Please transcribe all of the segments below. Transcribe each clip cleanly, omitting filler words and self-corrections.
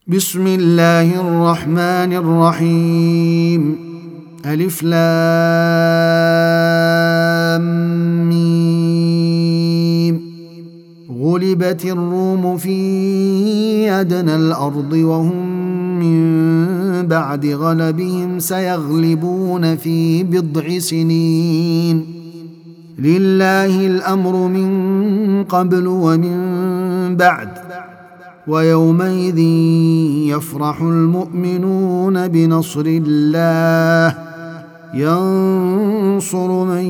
بسم الله الرحمن الرحيم. ألف لام ميم. غلبت الروم في أدنى الأرض وهم من بعد غلبهم سيغلبون في بضع سنين. لله الأمر من قبل ومن بعد، ويومئذ يفرح المؤمنون بنصر الله ينصر من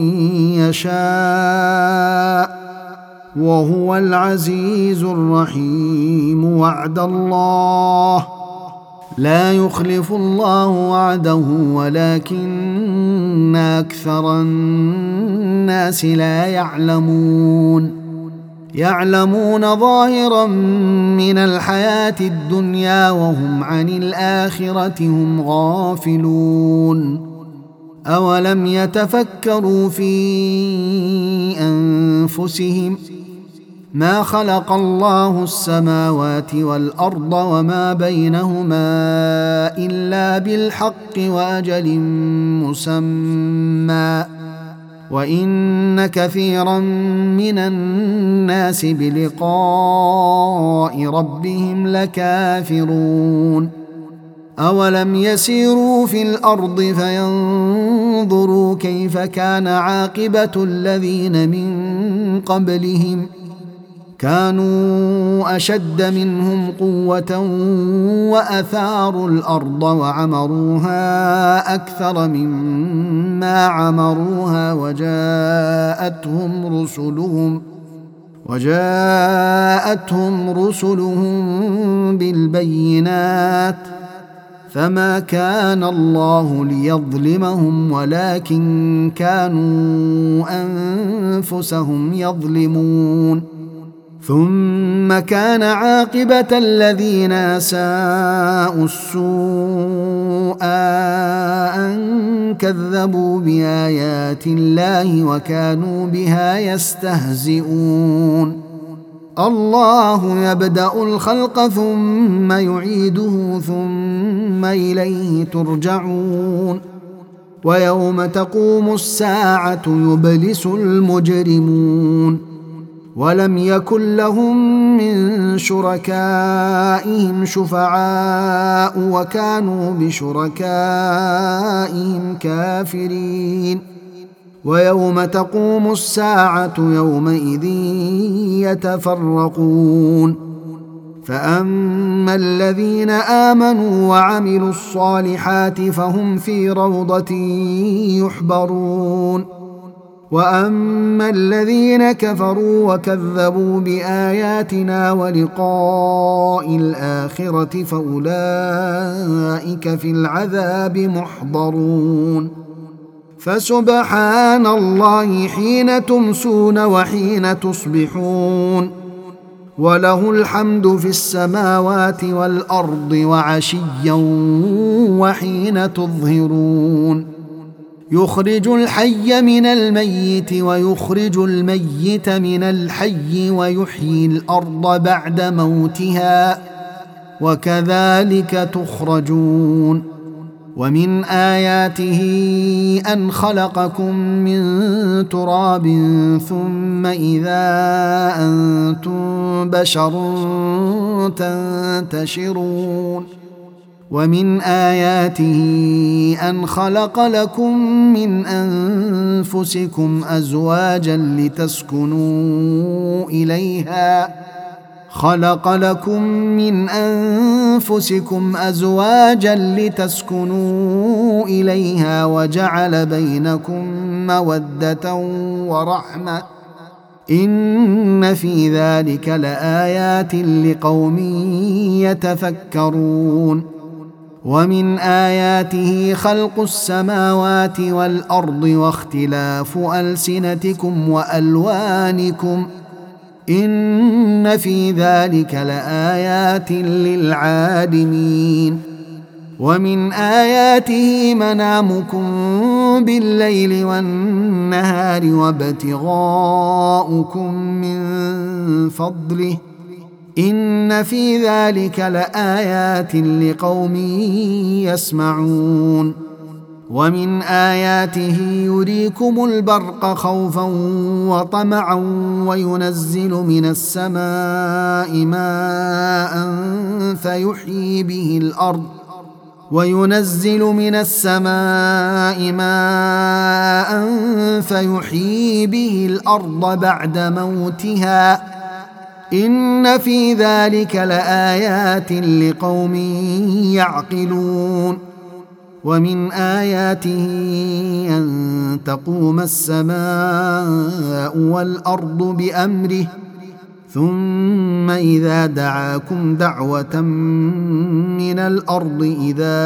يشاء وهو العزيز الرحيم. وعد الله لا يخلف الله وعده ولكن أكثر الناس لا يعلمون ظاهرا من الحياة الدنيا وهم عن الآخرة هم غافلون. أولم يتفكروا في أنفسهم ما خلق الله السماوات والأرض وما بينهما إلا بالحق وأجل مسمى، وإن كثيرا من الناس بلقاء ربهم لكافرون. أولم يسيروا في الأرض فينظروا كيف كان عاقبة الذين من قبلهم، كانوا أشد منهم قوة وأثاروا الأرض وعمروها أكثر مما عمروها وجاءتهم رسلهم بالبينات، فما كان الله ليظلمهم ولكن كانوا أنفسهم يظلمون. ثم كان عاقبة الذين أساءوا السوء أن كذبوا بآيات الله وكانوا بها يستهزئون. الله يبدأ الخلق ثم يعيده ثم إليه ترجعون. ويوم تقوم الساعة يبلس المجرمون، ولم يكن لهم من شركائهم شفعاء وكانوا بشركائهم كافرين. ويوم تقوم الساعة يومئذ يتفرقون، فأما الذين آمنوا وعملوا الصالحات فهم في روضة يحبرون، وأما الذين كفروا وكذبوا بآياتنا ولقاء الآخرة فأولئك في العذاب محضرون. فسبحان الله حين تمسون وحين تصبحون، وله الحمد في السماوات والأرض وعشيا وحين تظهرون. يخرج الحي من الميت ويخرج الميت من الحي ويحيي الأرض بعد موتها وكذلك تخرجون. ومن آياته أن خلقكم من تراب ثم إذا أنتم بشر تنتشرون. ومن آياته أن خلق لكم من أنفسكم أزواجا لتسكنوا إليها وجعل بينكم مودة ورحمة، إن في ذلك لآيات لقوم يتفكرون. ومن آياته خلق السماوات والأرض واختلاف ألسنتكم وألوانكم، إن في ذلك لآيات للعالمين. ومن آياته منامكم بالليل والنهار وابتغاؤكم من فضله إن في ذلك لآيات لقوم يسمعون. ومن آياته يريكم البرق خوفا وطمعا وينزل من السماء ماء فيحيي به الأرض بعد موتها إن في ذلك لآيات لقوم يعقلون. ومن آياته أن تقوم السماء والأرض بأمره ثم إذا دعاكم دعوة من الأرض إذا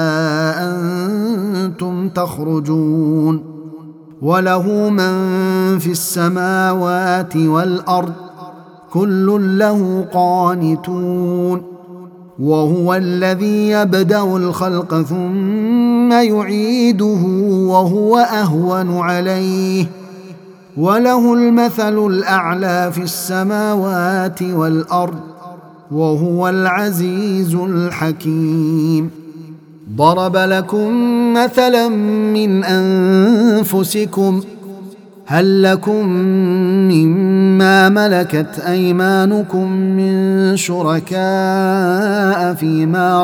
أنتم تخرجون. وله من في السماوات والأرض كل له قانتون. وهو الذي يبدأ الخلق ثم يعيده وهو أهون عليه وله المثل الأعلى في السماوات والأرض وهو العزيز الحكيم. ضرب لكم مثلا من أنفسكم هل لكم مما ملكت أيمانكم من شركاء فيما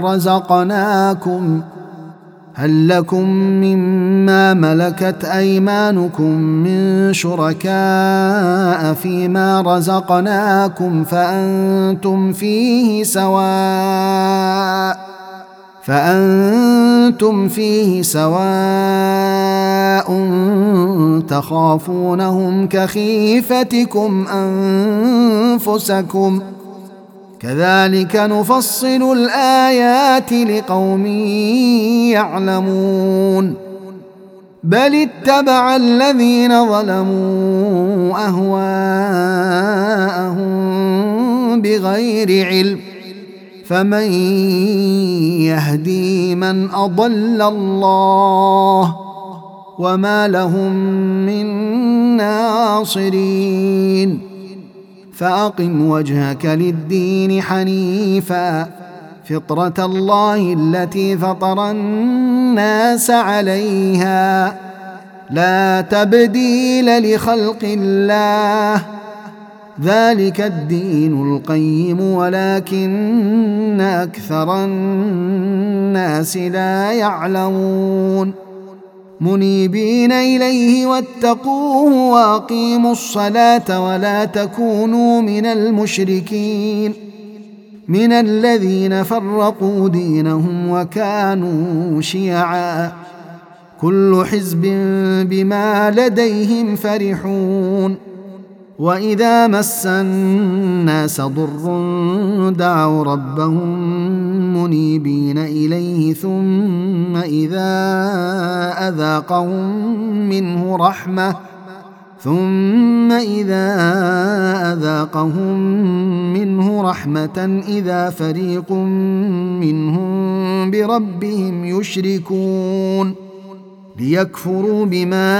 رزقناكم فأنتم فيه سواء تخافونهم كخيفتكم أنفسكم كذلك نفصل الآيات لقوم يعلمون. بل اتبع الذين ظلموا أهواءهم بغير علم فمن يهدي من أضل الله وما لهم من ناصرين. فأقم وجهك للدين حنيفا فطرة الله التي فطر الناس عليها لا تبديل لخلق الله ذلك الدين القيم ولكن أكثر الناس لا يعلمون. منيبين إليه واتقوه وأقيموا الصلاة ولا تكونوا من المشركين من الذين فرقوا دينهم وكانوا شيعا كل حزب بما لديهم فرحون. وإذا مس الناس ضر دعوا ربهم منيبين إليه ثم إذا أذاقهم منه رحمة إذا فريق منهم بربهم يشركون ليكفروا بما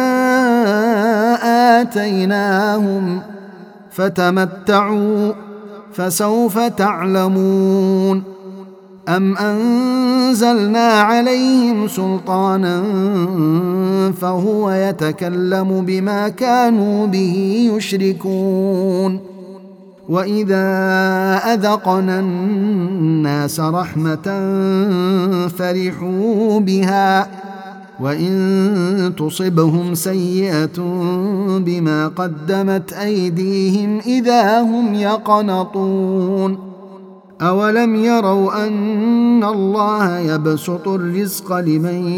آتيناهم فتمتعوا فسوف تعلمون. أم أنزلنا عليهم سلطانا فهو يتكلم بما كانوا به يشركون. وإذا أذقنا الناس رحمة فرحوا بها وإن تصبهم سيئة بما قدمت أيديهم إذا هم يقنطون. أولم يروا أن الله يبسط الرزق لمن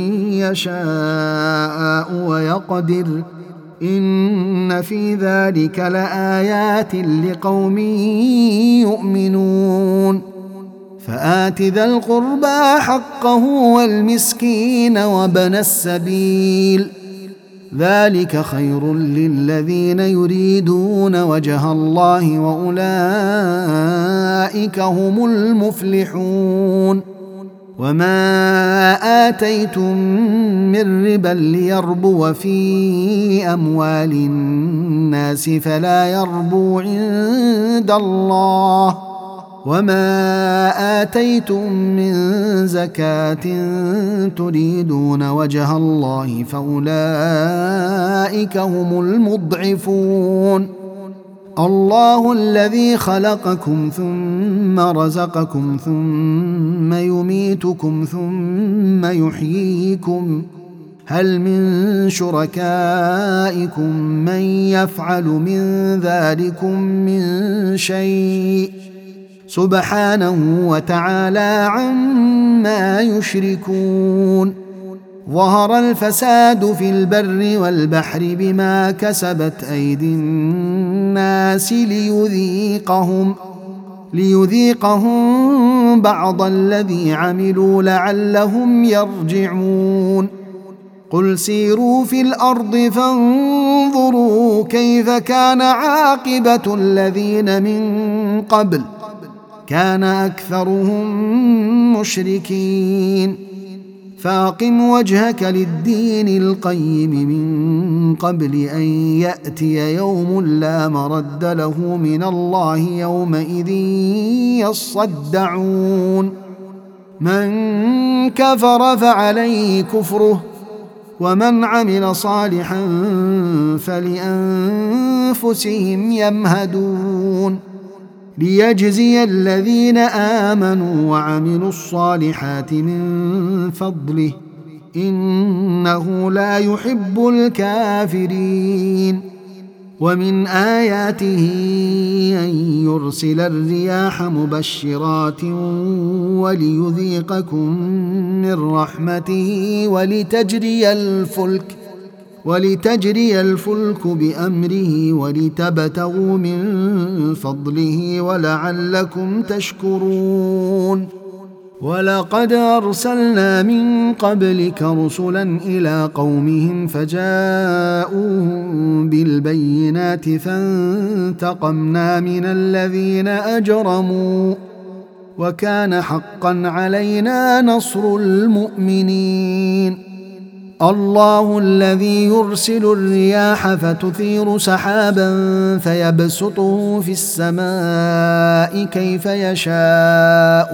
يشاء ويقدر إن في ذلك لآيات لقوم يؤمنون. فآت ذا القربى حقه والمسكين وابن السبيل ذلك خير للذين يريدون وجه الله وأولئك هم المفلحون. وما آتيتم من ربا ليربو في أموال الناس فلا يربو عند الله، وما آتيتم من زكاة تريدون وجه الله فأولئك هم المضعفون. الله الذي خلقكم ثم رزقكم ثم يميتكم ثم يحييكم، هل من شركائكم من يفعل من ذلكم من شيء؟ سبحانه وتعالى عما يشركون. ظهر الفساد في البر والبحر بما كسبت أيدي الناس ليذيقهم بعض الذي عملوا لعلهم يرجعون. قل سيروا في الأرض فانظروا كيف كان عاقبة الذين من قبل، كان أكثرهم مشركين. فأقم وجهك للدين القيم من قبل أن يأتي يوم لا مرد له من الله يومئذ يصدعون. من كفر فعليه كفره ومن عمل صالحا فلأنفسهم يمهدون، ليجزي الذين آمنوا وعملوا الصالحات من فضله إنه لا يحب الكافرين. ومن آياته أن يرسل الرياح مبشرات وليذيقكم من رحمته ولتجري الفلك بأمره ولتبتغوا من فضله ولعلكم تشكرون. ولقد أرسلنا من قبلك رسلا إلى قومهم فجاءوهم بالبينات فانتقمنا من الذين أجرموا وكان حقا علينا نصر المؤمنين. الله الذي يرسل الرياح فتثير سحابا فيبسطه في السماء كيف يشاء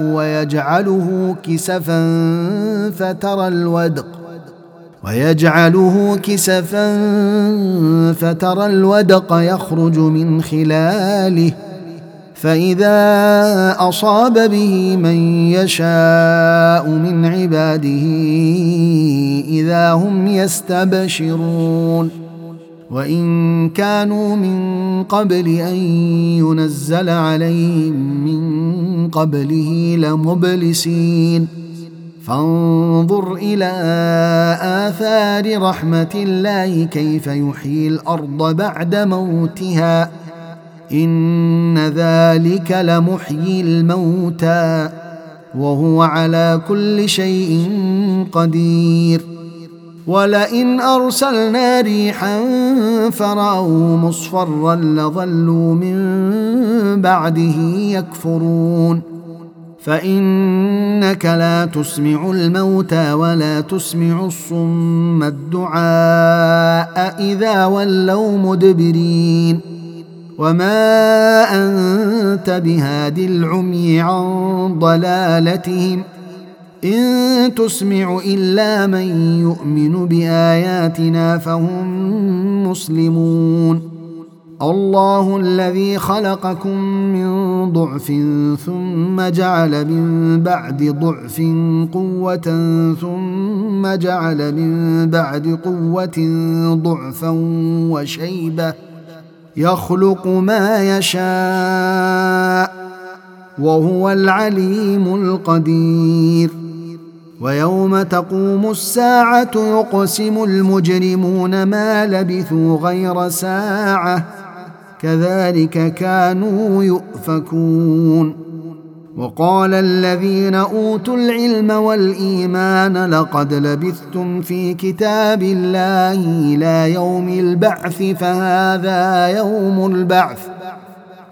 ويجعله كسفا فترى الودق يخرج من خلاله، فإذا أصاب به من يشاء من عباده إذا هم يستبشرون. وإن كانوا من قبل أن ينزل عليهم من قبله لمبلسين. فانظر إلى آثار رحمة الله كيف يحيي الأرض بعد موتها، إن ذلك لمحيي الموتى وهو على كل شيء قدير. ولئن أرسلنا ريحا فرأوا مصفرا لظلوا من بعده يكفرون. فإنك لا تسمع الموتى ولا تسمع الصم الدعاء إذا ولوا مدبرين. وما أنت بهاد العمي عن ضلالتهم إن تسمع إلا من يؤمن بآياتنا فهم مسلمون. الله الذي خلقكم من ضعف ثم جعل من بعد ضعف قوة ثم جعل من بعد قوة ضعفا وشيبة يخلق ما يشاء وهو العليم القدير. ويوم تقوم الساعة يقسم المجرمون ما لبثوا غير ساعة كذلك كانوا يؤفكون. وقال الذين أوتوا العلم والإيمان لقد لبثتم في كتاب الله إلى يوم البعث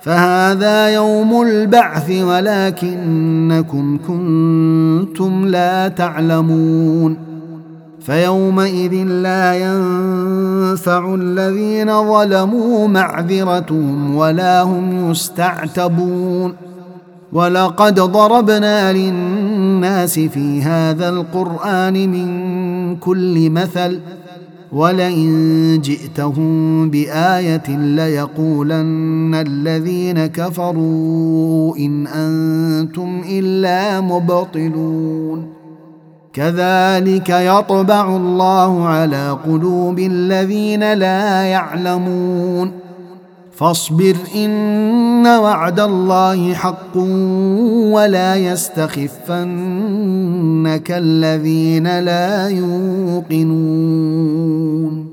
فهذا يوم البعث ولكنكم كنتم لا تعلمون فيومئذ لا ينفع الذين ظلموا معذرتهم ولا هم يستعتبون ولقد ضربنا للناس في هذا القرآن من كل مثل ولئن جئتهم بآية ليقولن الذين كفروا إن أنتم إلا مبطلون كذلك يطبع الله على قلوب الذين لا يعلمون فاصبر إن وعد الله حق ولا يستخفنك الذين لا يوقنون